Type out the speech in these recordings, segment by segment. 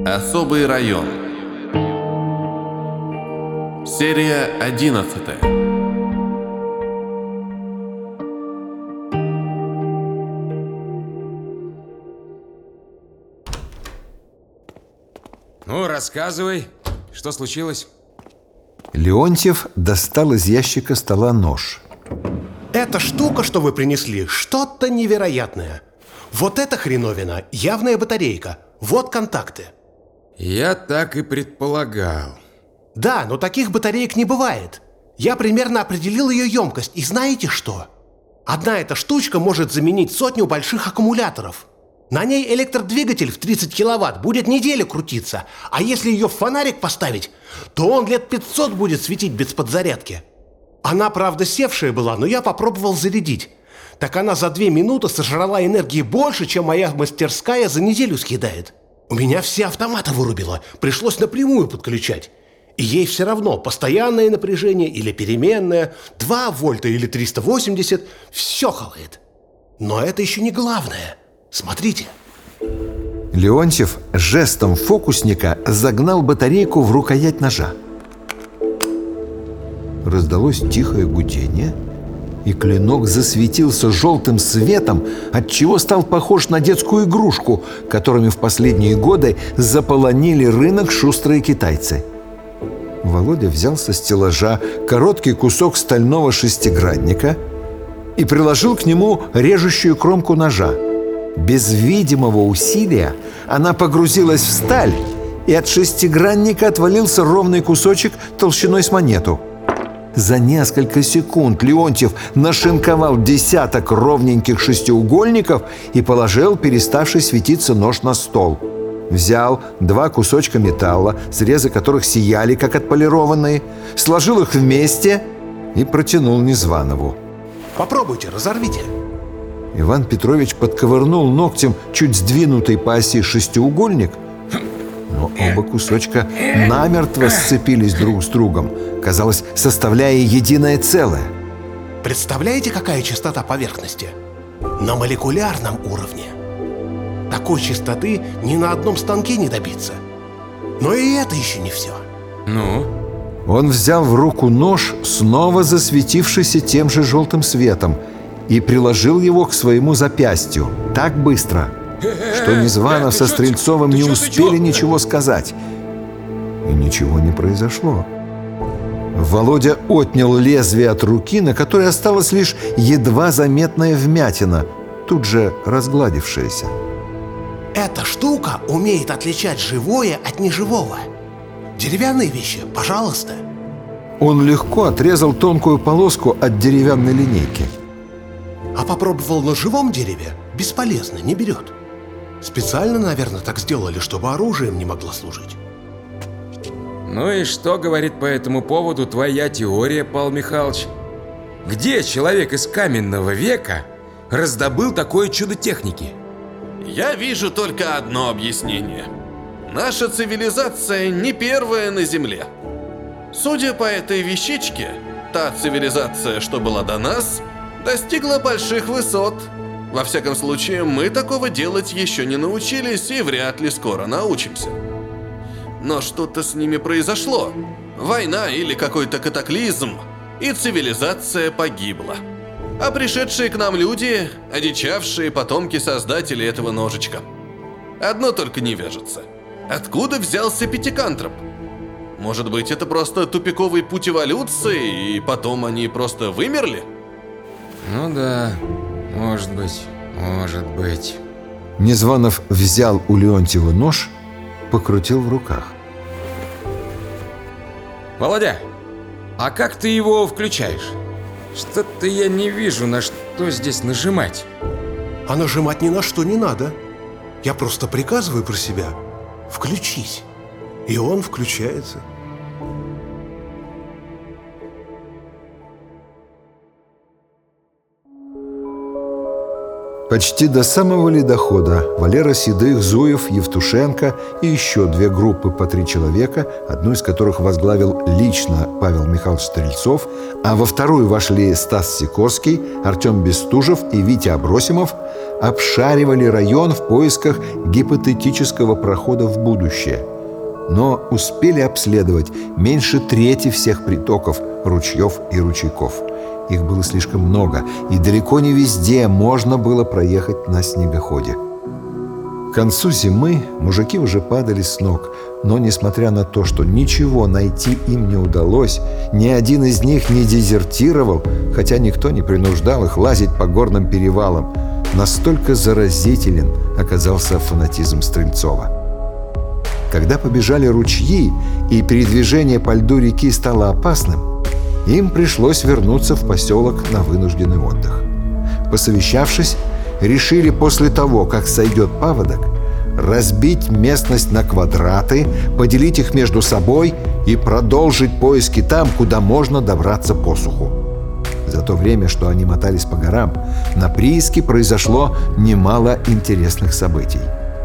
Особый район. Серия 11. Ну, рассказывай, что случилось? Леонтьев достал из ящика стола нож. Эта штука, что вы принесли, что-то невероятное. Вот эта хреновина, явная батарейка. Вот контакты. Я так и предполагал. Да, но таких батареек не бывает. Я примерно определил ее емкость. И знаете что? Одна эта штучка может заменить 100 больших аккумуляторов. На ней электродвигатель в 30 киловатт будет неделю крутиться. А если ее в фонарик поставить, то он лет 500 будет светить без подзарядки. Она, правда, севшая была, но я попробовал зарядить. Так она за 2 минуты сожрала энергии больше, чем моя мастерская за неделю съедает. У меня все автоматы вырубило, пришлось напрямую подключать. И ей все равно, постоянное напряжение или переменное, 2 вольта или 380, все хавает. Но это еще не главное. Смотрите. Леонтьев жестом фокусника загнал батарейку в рукоять ножа. Раздалось тихое гудение, и клинок засветился желтым светом, отчего стал похож на детскую игрушку, которыми в последние годы заполонили рынок шустрые китайцы. Володя взял со стеллажа короткий кусок стального шестигранника и приложил к нему режущую кромку ножа. Без видимого усилия она погрузилась в сталь, и от шестигранника отвалился ровный кусочек толщиной с монету. За несколько секунд Леонтьев нашинковал десяток ровненьких шестиугольников и положил переставший светиться нож на стол. Взял 2 кусочка металла, срезы которых сияли, как отполированные, сложил их вместе и протянул Незванову. Попробуйте, разорвите. Иван Петрович подковырнул ногтем чуть сдвинутый по оси шестиугольник, но оба кусочка намертво сцепились друг с другом, казалось, составляя единое целое. Представляете, какая частота поверхности? На молекулярном уровне. Такой частоты ни на одном станке не добиться. Но и это еще не все. Ну? Он взял в руку нож, снова засветившийся тем же желтым светом, и приложил его к своему запястью так быстро, что Незванов со Стрельцовым не успели ничего сказать. И ничего не произошло. Володя отнял лезвие от руки, на которой осталась лишь едва заметная вмятина, тут же разгладившаяся. Эта штука умеет отличать живое от неживого. Деревянные вещи, пожалуйста. Он легко отрезал тонкую полоску от деревянной линейки. А попробовал на живом дереве? Бесполезно, не берет. Специально, наверное, так сделали, чтобы оружием не могло служить. Ну и что говорит по этому поводу твоя теория, Павел Михайлович? Где человек из каменного века раздобыл такое чудо техники? Я вижу только одно объяснение. Наша цивилизация не первая на Земле. Судя по этой вещичке, та цивилизация, что была до нас, достигла больших высот. Во всяком случае, мы такого делать еще не научились и вряд ли скоро научимся. Но что-то с ними произошло. Война или какой-то катаклизм, и цивилизация погибла. А пришедшие к нам люди – одичавшие потомки создателей этого ножичка. Одно только не вяжется. Откуда взялся пятикантроп? Может быть, это просто тупиковый путь эволюции, и потом они просто вымерли? Ну да, может быть. Незванов взял у Леонтьева нож, покрутил в руках. Володя, а как ты его включаешь? Что-то я не вижу, на что здесь нажимать. А нажимать ни на что не надо. Я просто приказываю про себя: включись. И он включается. Почти до самого ледохода Валера Седых, Зуев, Евтушенко и еще 2 группы по 3 человека, одну из которых возглавил лично Павел Михайлович Стрельцов, а во вторую вошли Стас Сикорский, Артем Бестужев и Витя Абросимов, обшаривали район в поисках гипотетического прохода в будущее. Но успели обследовать меньше трети всех притоков, ручьев и ручейков. Их было слишком много, и далеко не везде можно было проехать на снегоходе. К концу зимы мужики уже падали с ног, но, несмотря на то, что ничего найти им не удалось, ни один из них не дезертировал, хотя никто не принуждал их лазить по горным перевалам. Настолько заразителен оказался фанатизм Стрельцова. Когда побежали ручьи и передвижение по льду реки стало опасным, им пришлось вернуться в поселок на вынужденный отдых. Посовещавшись, решили после того, как сойдет паводок, разбить местность на квадраты, поделить их между собой и продолжить поиски там, куда можно добраться по суху. За то время, что они мотались по горам, на прииске произошло немало интересных событий.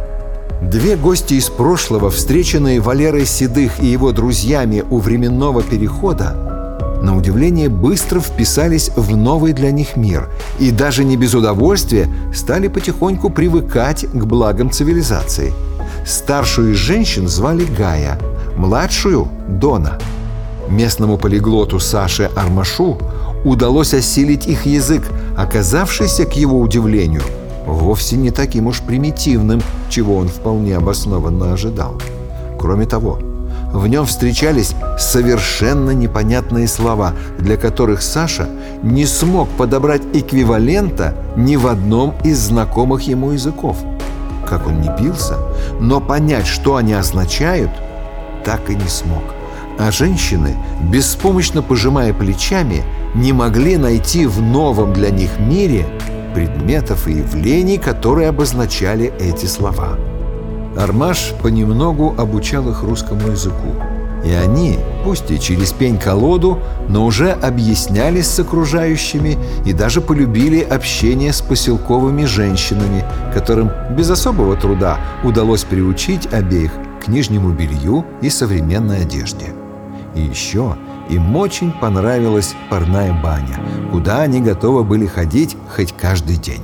2 гости из прошлого, встреченные Валерой Седых и его друзьями у временного перехода, на удивление быстро вписались в новый для них мир и даже не без удовольствия стали потихоньку привыкать к благам цивилизации. Старшую из женщин звали Гая, младшую – Дона. Местному полиглоту Саше Армашу удалось осилить их язык, оказавшийся, к его удивлению, вовсе не таким уж примитивным, чего он вполне обоснованно ожидал. Кроме того, в нем встречались совершенно непонятные слова, для которых Саша не смог подобрать эквивалента ни в одном из знакомых ему языков. Как он ни бился, но понять, что они означают, так и не смог. А женщины, беспомощно пожимая плечами, не могли найти в новом для них мире предметов и явлений, которые обозначали эти слова. Армаш понемногу обучал их русскому языку, и они, пусть и через пень-колоду, но уже объяснялись с окружающими и даже полюбили общение с поселковыми женщинами, которым без особого труда удалось приучить обеих к нижнему белью и современной одежде. И еще им очень понравилась парная баня, куда они готовы были ходить хоть каждый день.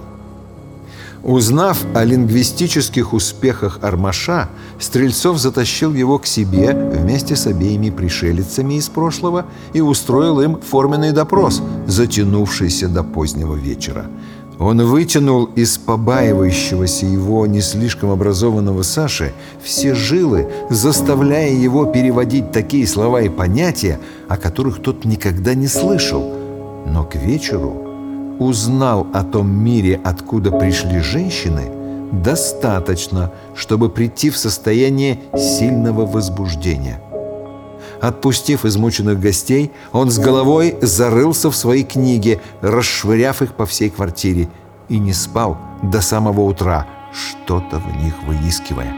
Узнав о лингвистических успехах Армаша, Стрельцов затащил его к себе вместе с обеими пришелицами из прошлого и устроил им форменный допрос, затянувшийся до позднего вечера. Он вытянул из побаивающегося его не слишком образованного Саши все жилы, заставляя его переводить такие слова и понятия, о которых тот никогда не слышал. Но к вечеру узнал о том мире, откуда пришли женщины, достаточно, чтобы прийти в состояние сильного возбуждения. Отпустив измученных гостей, он с головой зарылся в свои книги, расшвыряв их по всей квартире, и не спал до самого утра, что-то в них выискивая.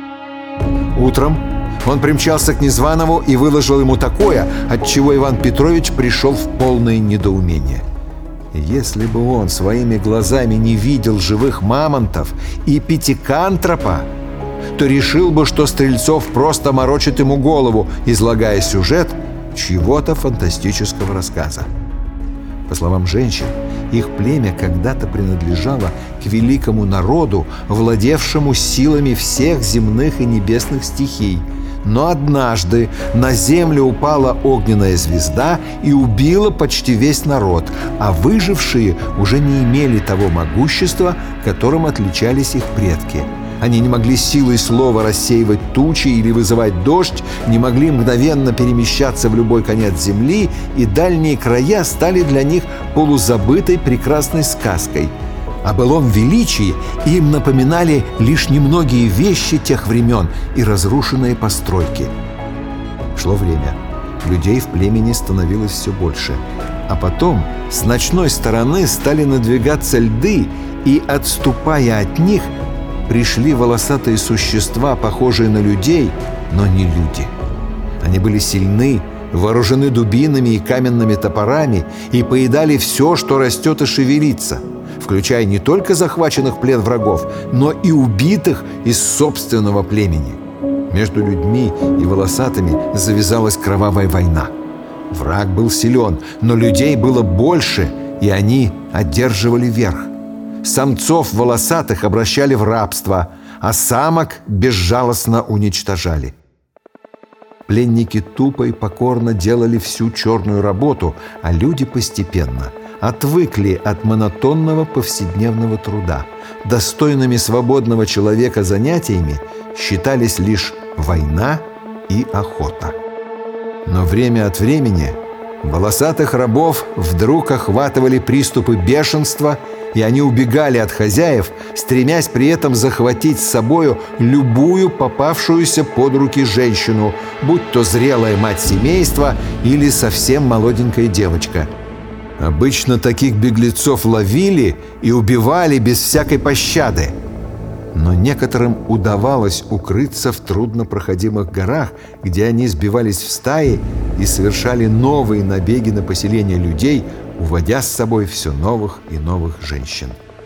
Утром он примчался к Незваному и выложил ему такое, от чего Иван Петрович пришел в полное недоумение. Если бы он своими глазами не видел живых мамонтов и пятикантропа, то решил бы, что Стрельцов просто морочит ему голову, излагая сюжет чьего-то фантастического рассказа. По словам женщин, их племя когда-то принадлежало к великому народу, владевшему силами всех земных и небесных стихий. Но однажды на землю упала огненная звезда и убила почти весь народ, а выжившие уже не имели того могущества, которым отличались их предки. Они не могли силой слова рассеивать тучи или вызывать дождь, не могли мгновенно перемещаться в любой конец земли, и дальние края стали для них полузабытой прекрасной сказкой. О былом величии им напоминали лишь немногие вещи тех времен и разрушенные постройки. Шло время. Людей в племени становилось все больше. А потом с ночной стороны стали надвигаться льды, и, отступая от них, пришли волосатые существа, похожие на людей, но не люди. Они были сильны, вооружены дубинами и каменными топорами и поедали все, что растет и шевелится. включая не только захваченных в плен врагов, но и убитых из собственного племени. Между людьми и волосатыми завязалась кровавая война. Враг был силен, но людей было больше, и они одерживали верх. Самцов волосатых обращали в рабство, а самок безжалостно уничтожали. Пленники тупо и покорно делали всю черную работу, а люди постепенно отвыкли от монотонного повседневного труда. Достойными свободного человека занятиями считались лишь война и охота. Но время от времени волосатых рабов вдруг охватывали приступы бешенства, и они убегали от хозяев, стремясь при этом захватить с собою любую попавшуюся под руки женщину, будь то зрелая мать семейства или совсем молоденькая девочка. Обычно таких беглецов ловили и убивали без всякой пощады. Но некоторым удавалось укрыться в труднопроходимых горах, где они сбивались в стаи и совершали новые набеги на поселение людей, уводя с собой все новых и новых женщин.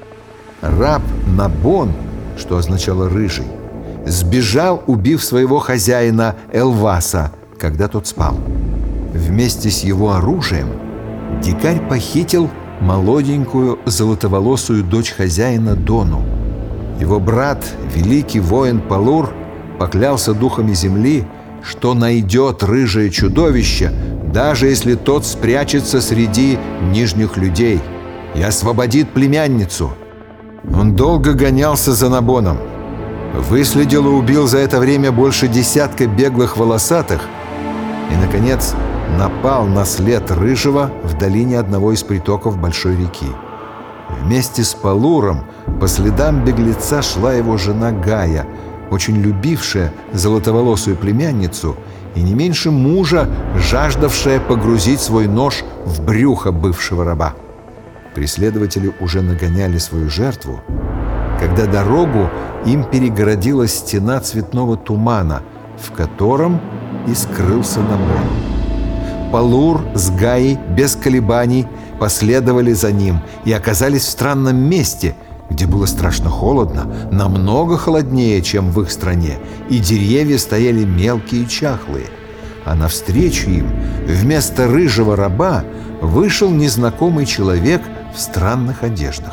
Раб Набон, что означало «рыжий», сбежал, убив своего хозяина Элваса, когда тот спал. Вместе с его оружием дикарь похитил молоденькую золотоволосую дочь хозяина Дону. Его брат, великий воин Палур, поклялся духами земли, что найдет рыжее чудовище, даже если тот спрячется среди нижних людей, и освободит племянницу. Он долго гонялся за Набоном, выследил и убил за это время больше десятка беглых волосатых и, наконец, напал на след рыжего в долине одного из притоков большой реки. Вместе с Палуром по следам беглеца шла его жена Гая, очень любившая золотоволосую племянницу и не меньше мужа, жаждавшая погрузить свой нож в брюхо бывшего раба. Преследователи уже нагоняли свою жертву, когда дорогу им перегородила стена цветного тумана, в котором и скрылся Набон. Палур с Гаей без колебаний последовали за ним и оказались в странном месте, где было страшно холодно, намного холоднее, чем в их стране, и деревья стояли мелкие и чахлые. А навстречу им вместо рыжего раба вышел незнакомый человек в странных одеждах.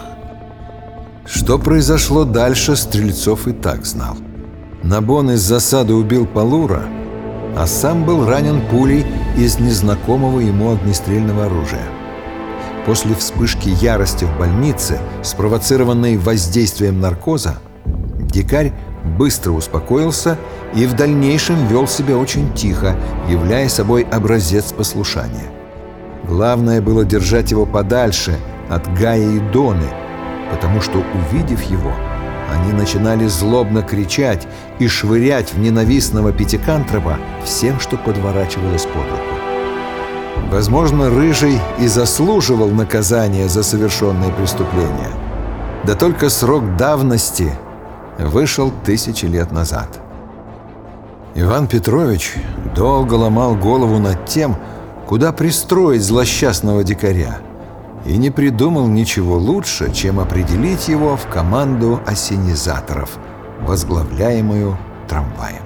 Что произошло дальше, Стрельцов и так знал. Набон из засады убил Палура, а сам был ранен пулей из незнакомого ему огнестрельного оружия. После вспышки ярости в больнице, спровоцированной воздействием наркоза, дикарь быстро успокоился и в дальнейшем вел себя очень тихо, являя собой образец послушания. Главное было держать его подальше от Гаи и Доны, потому что, увидев его, они начинали злобно кричать и швырять в ненавистного пятикантропа всем, что подворачивалось под руку. Возможно, Рыжий и заслуживал наказания за совершенные преступления. Да только срок давности вышел 1000 лет назад. Иван Петрович долго ломал голову над тем, куда пристроить злосчастного дикаря, и не придумал ничего лучше, чем определить его в команду ассенизаторов, возглавляемую Трамваем.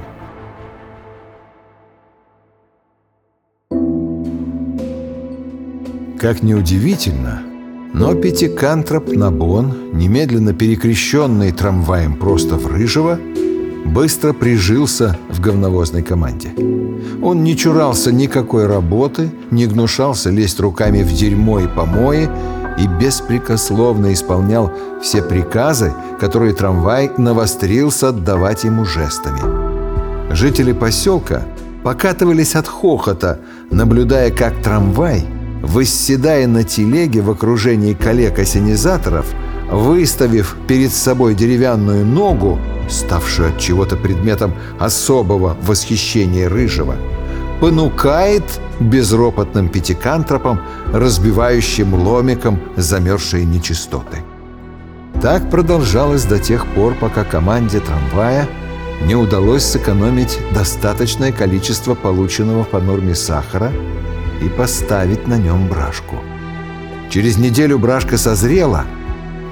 Как ни удивительно, но пятикантроп Набон, немедленно перекрещенный Трамваем просто в Рыжего, быстро прижился в говновозной команде. Он не чурался никакой работы, не гнушался лезть руками в дерьмо и помои и беспрекословно исполнял все приказы, которые Трамвай навострился отдавать ему жестами. Жители поселка покатывались от хохота, наблюдая, как Трамвай, восседая на телеге в окружении коллег-ассенизаторов, выставив перед собой деревянную ногу, ставшую от чего-то предметом особого восхищения Рыжего, понукает безропотным пятикантропом, разбивающим ломиком замерзшие нечистоты. Так продолжалось до тех пор, пока команде Трамвая не удалось сэкономить достаточное количество полученного по норме сахара и поставить на нем брашку. Через неделю брашка созрела,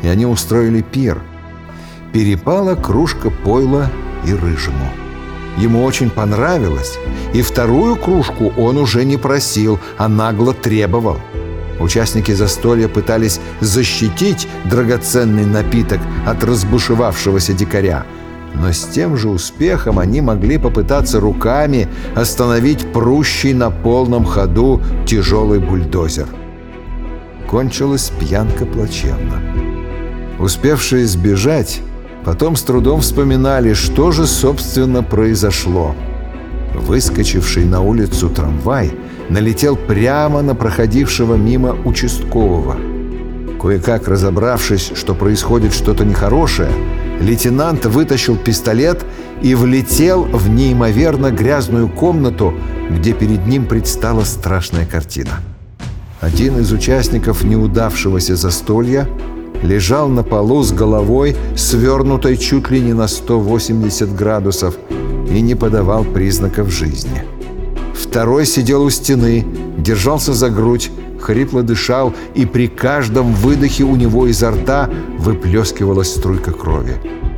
и они устроили пир. Перепала кружка пойла и Рыжему. Ему очень понравилось, и вторую кружку он уже не просил, а нагло требовал. Участники застолья пытались защитить драгоценный напиток от разбушевавшегося дикаря, но с тем же успехом они могли попытаться руками остановить прущий на полном ходу тяжелый бульдозер. Кончилась пьянка плачевно. Успевшие сбежать, потом с трудом вспоминали, что же, собственно, произошло. Выскочивший на улицу трамвай налетел прямо на проходившего мимо участкового. Кое-как разобравшись, что происходит что-то нехорошее, лейтенант вытащил пистолет и влетел в неимоверно грязную комнату, где перед ним предстала страшная картина. Один из участников неудавшегося застолья лежал на полу с головой, свернутой чуть ли не на 180 градусов, и не подавал признаков жизни. Второй сидел у стены, держался за грудь, хрипло дышал, и при каждом выдохе у него изо рта выплескивалась струйка крови.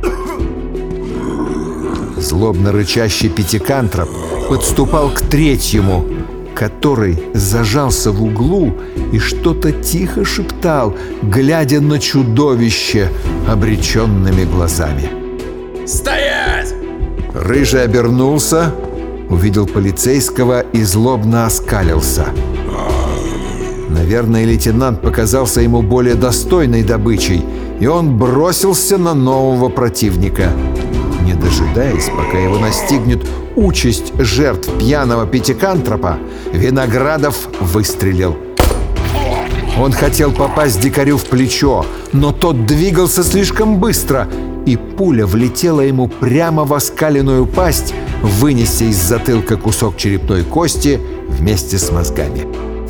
Злобно рычащий пятикантроп подступал к третьему, который зажался в углу и что-то тихо шептал, глядя на чудовище обреченными глазами. «Стоять!» Рыжий обернулся, увидел полицейского и злобно оскалился. Наверное, лейтенант показался ему более достойной добычей, и он бросился на нового противника. Не дожидаясь, пока его настигнет участь жертв пьяного пятикантропа, Виноградов выстрелил. Он хотел попасть дикарю в плечо, но тот двигался слишком быстро, и пуля влетела ему прямо в оскаленную пасть, вынеся из затылка кусок черепной кости вместе с мозгами.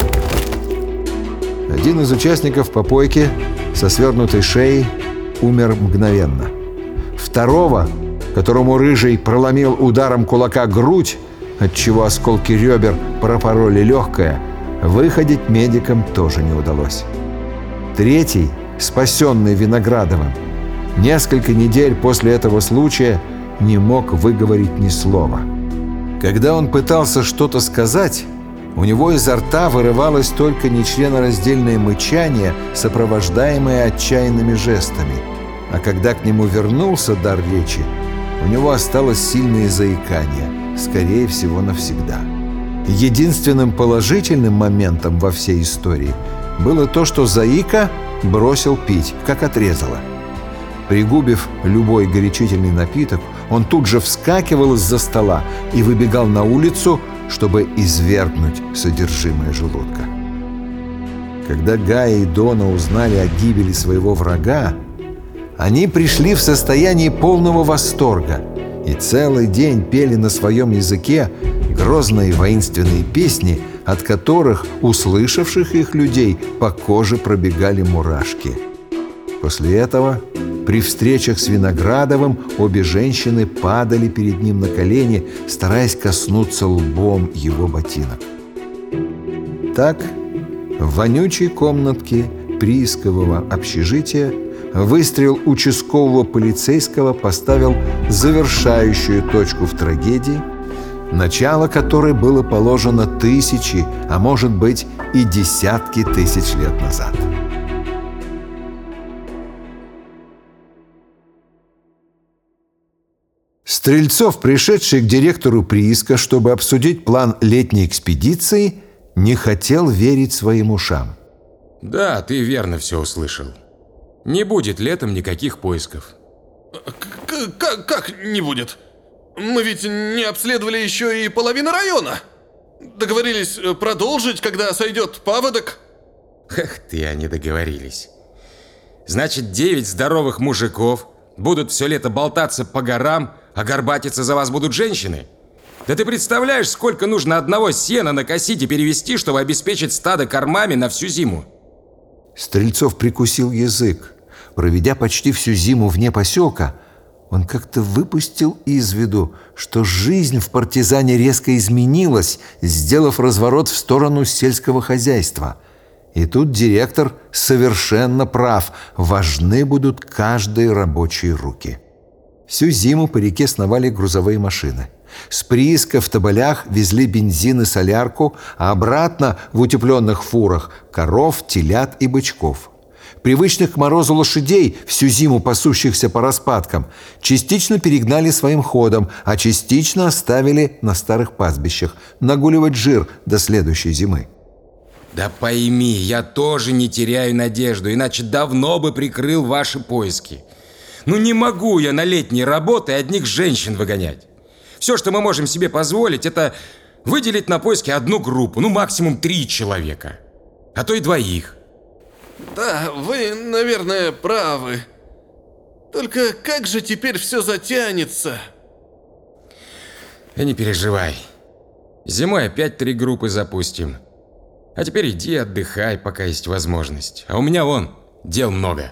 Один из участников попойки со свернутой шеей умер мгновенно. Второго, которому Рыжий проломил ударом кулака грудь, отчего осколки ребер пропороли легкое, выходить медикам тоже не удалось. Третий, спасенный Виноградовым, несколько недель после этого случая не мог выговорить ни слова. Когда он пытался что-то сказать, у него изо рта вырывалось только нечленораздельное мычание, сопровождаемое отчаянными жестами. А когда к нему вернулся дар речи, у него осталось сильное заикание, скорее всего, навсегда. Единственным положительным моментом во всей истории было то, что заика бросил пить, как отрезало. Пригубив любой горячительный напиток, он тут же вскакивал из-за стола и выбегал на улицу, чтобы извергнуть содержимое желудка. Когда Гая и Дона узнали о гибели своего врага, они пришли в состояние полного восторга и целый день пели на своем языке грозные воинственные песни, от которых услышавших их людей по коже пробегали мурашки. После этого при встречах с Виноградовым обе женщины падали перед ним на колени, стараясь коснуться лбом его ботинок. Так, в вонючей комнатке приискового общежития выстрел участкового полицейского поставил завершающую точку в трагедии, начало которой было положено тысячи, а может быть и десятки тысяч лет назад. Стрельцов, пришедший к директору прииска, чтобы обсудить план летней экспедиции, не хотел верить своим ушам. Да, ты верно все услышал. Не будет летом никаких поисков. Как не будет? Мы ведь не обследовали еще и половину района. Договорились продолжить, когда сойдет паводок. Эх ты, они договорились. Значит, 9 здоровых мужиков будут все лето болтаться по горам, а горбатиться за вас будут женщины? Да ты представляешь, сколько нужно одного сена накосить и перевести, чтобы обеспечить стадо кормами на всю зиму? Стрельцов прикусил язык. Проведя почти всю зиму вне поселка, он как-то выпустил из виду, что жизнь в партизане резко изменилась, сделав разворот в сторону сельского хозяйства. И тут директор совершенно прав. Важны будут каждые рабочие руки. Всю зиму по реке сновали грузовые машины. С прииска в Тоболях везли бензин и солярку, а обратно в утепленных фурах коров, телят и бычков. Привычных к морозу лошадей, всю зиму пасущихся по распадкам, частично перегнали своим ходом, а частично оставили на старых пастбищах нагуливать жир до следующей зимы. Да пойми, я тоже не теряю надежду, иначе давно бы прикрыл ваши поиски. Ну не могу я на летние работы одних женщин выгонять. Все, что мы можем себе позволить, это выделить на поиски одну группу, ну максимум 3 человека, а то и 2. Да, вы, наверное, правы. Только как же теперь все затянется? Не переживай. Зимой опять 3 группы запустим. А теперь иди отдыхай, пока есть возможность. А у меня дел много.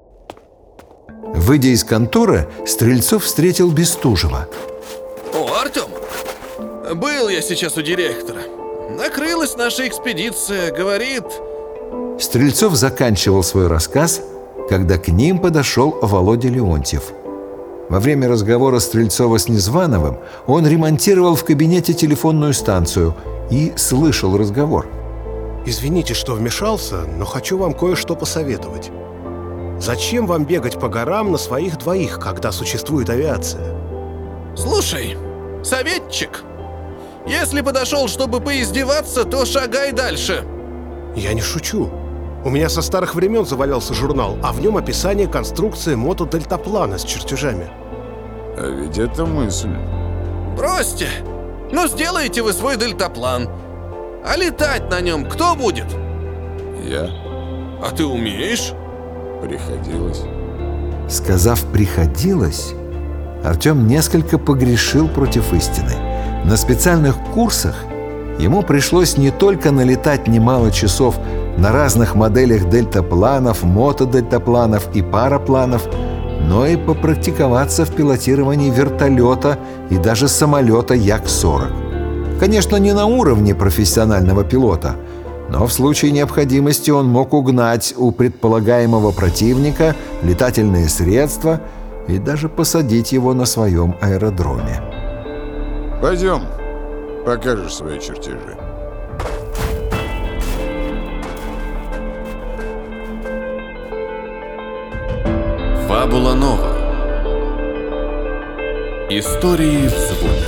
Выйдя из конторы, Стрельцов встретил Бестужева. О, Артем! Был я сейчас у директора. Накрылась наша экспедиция, говорит... Стрельцов заканчивал свой рассказ, когда к ним подошел Володя Леонтьев. Во время разговора Стрельцова с Незвановым он ремонтировал в кабинете телефонную станцию и слышал разговор. Извините, что вмешался, но хочу вам кое-что посоветовать. Зачем вам бегать по горам на своих 2, когда существует авиация? Слушай, советчик, если подошел, чтобы поиздеваться, то шагай дальше. Я не шучу. У меня со старых времен завалялся журнал, а в нем описание конструкции мотодельтаплана с чертежами. А ведь это мысль. Бросьте! Ну сделайте вы свой дельтаплан. А летать на нем кто будет? Я? А ты умеешь? Приходилось. Сказав «приходилось», Артем несколько погрешил против истины. На специальных курсах ему пришлось не только налетать немало часов на разных моделях дельтапланов, мотодельтапланов и парапланов, но и попрактиковаться в пилотировании вертолета и даже самолета Як-40. Конечно, не на уровне профессионального пилота, но в случае необходимости он мог угнать у предполагаемого противника летательные средства и даже посадить его на своем аэродроме. Пойдем, покажешь свои чертежи. Фабула Нова. Истории в звуке.